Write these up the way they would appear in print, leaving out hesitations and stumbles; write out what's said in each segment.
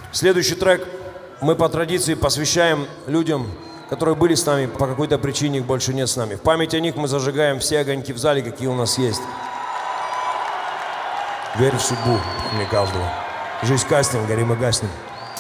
Следующий трек мы по традиции посвящаем людям, которые были с нами, по какой-то причине их больше нет с нами. В память о них мы зажигаем все огоньки в зале, какие у нас есть. Верь в судьбу, не каждого. Жизнь кастинг, горим и гаснем.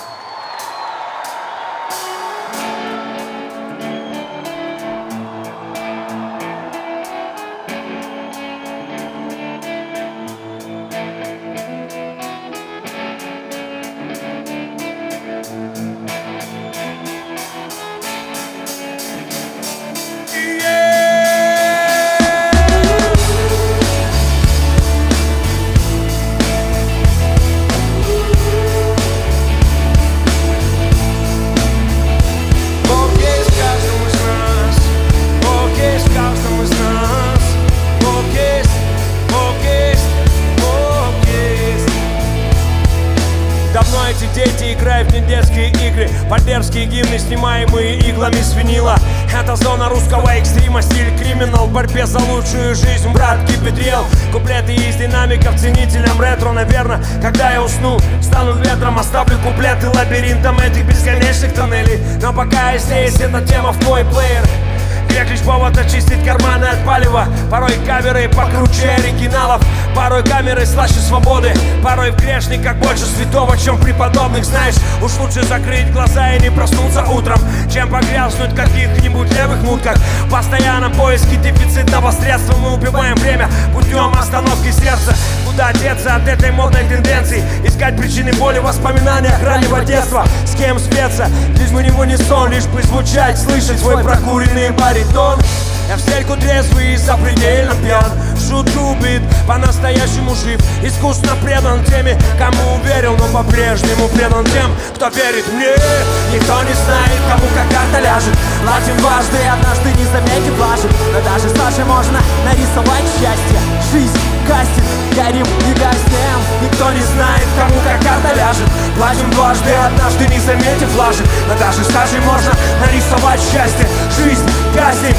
Дети играют в недетские игры, поддержки гимны, снимаемые иглами с винила. Это зона русского экстрима, стиль криминал. В борьбе за лучшую жизнь, брат, кипетрел. Куплеты из динамиков, ценителям ретро. Наверное, когда я усну, стану ветром. Оставлю куплеты лабиринтом этих бесконечных тоннелей. Но пока я здесь, эта тема в твой плеер. Век лишь повод очистить карманы от палева. Порой каверы покруче оригиналов. Порой камеры слаще свободы. Порой в грешниках больше святого, чем преподобных. Знаешь, уж лучше закрыть глаза и не проснуться утром, чем погрязнуть в каких-нибудь левых мутках. В постоянном поиске дефицитного средства мы убиваем время путем остановки сердца. Куда деться от этой модной тенденции? Искать причины боли в воспоминаниях раннего детства. С кем спеться? Лишь бы не в унисон, лишь бы звучать, слышать свой прокуренный баритон. Я в стельку трезвый и запредельно пьян. Шутку убит, по-настоящему жив. Искусно предан теми, кому верил, но по-прежнему предан тем, кто верит мне. Никто не знает, кому как карта ляжет. Платим дважды, однажды не заметив лажет. Но даже Саше можно нарисовать счастье. Жизнь, кастинг, горим и гаснем. Никто не знает, кому как карта ляжет. Платим дважды, однажды не заметив лажет. Но даже Саше можно нарисовать счастье. Жизнь, кастинг.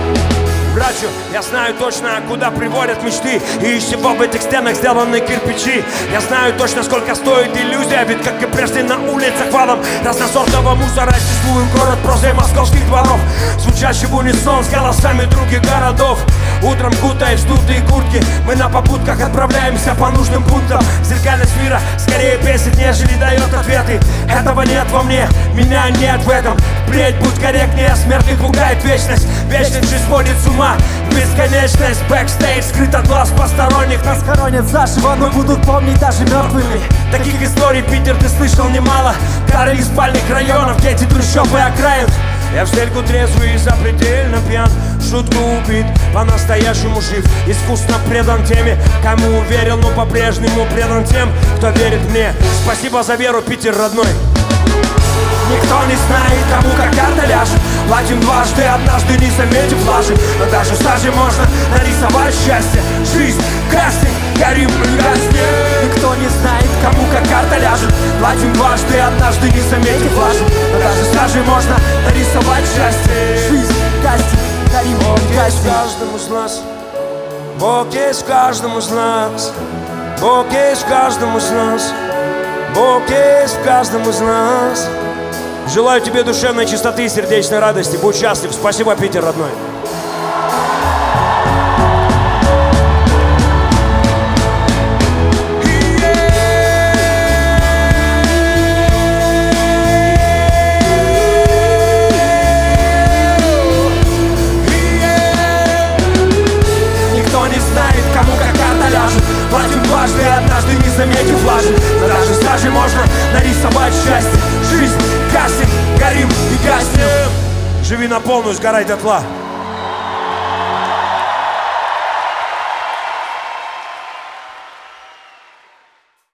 Братью, я знаю точно, куда приводят мечты и из чего в этих стенах сделаны кирпичи. Я знаю точно, сколько стоит иллюзия, ведь как и прежде на улицах валом разносортного мусора существует город прозой московских дворов, звучащий в унисон с голосами других городов. Утром кутаясь в дутые куртки, мы на попутках отправляемся по нужным пунктам. Зеркальность мира скорее бесит, нежели дает ответы. Этого нет во мне, меня нет в этом. Впредь будь корректнее, смерть пугает вечность. Вечность жизнь сводит с ума, бесконечность. Бэкстейдж скрыт от глаз посторонних. Нас хоронят заживо, но будут помнить даже мертвыми. Таких историй, Питер, ты слышал немало. Кары из спальных районов, дети трущоб и окраин. Я в стельку трезвый и запредельно пьян. Шутку убит, по-настоящему жив. Искусно предан теми, кому верил, но по-прежнему предан тем, кто верит мне. Спасибо за веру, Питер родной. Никто не знает, кому как карта ляжет. Платим дважды, однажды не заметив лажи. Но даже Саже можно нарисовать счастье. Жизнь, кастинг, горим и гаснем. Никто не знает, кому как карта ляжет. Платим дважды, однажды не заметив лажи. Но даже Саже можно нарисовать счастье. Жизнь, кастинг, горим и гаснем. Бог есть в каждом из нас. Бог есть в каждом из нас. Бог есть в каждом из нас. Бог есть в каждом из нас. Желаю тебе душевной чистоты и сердечной радости. Будь счастлив. Спасибо, Питер, родной. Никто не знает, кому как карта ляжет. Платим дважды, однажды не заметив лажи. Но даже Саже можно нарисовать счастье. Жизнь, кастинг, горим и гаснем. Живи на полную, сгорай дотла.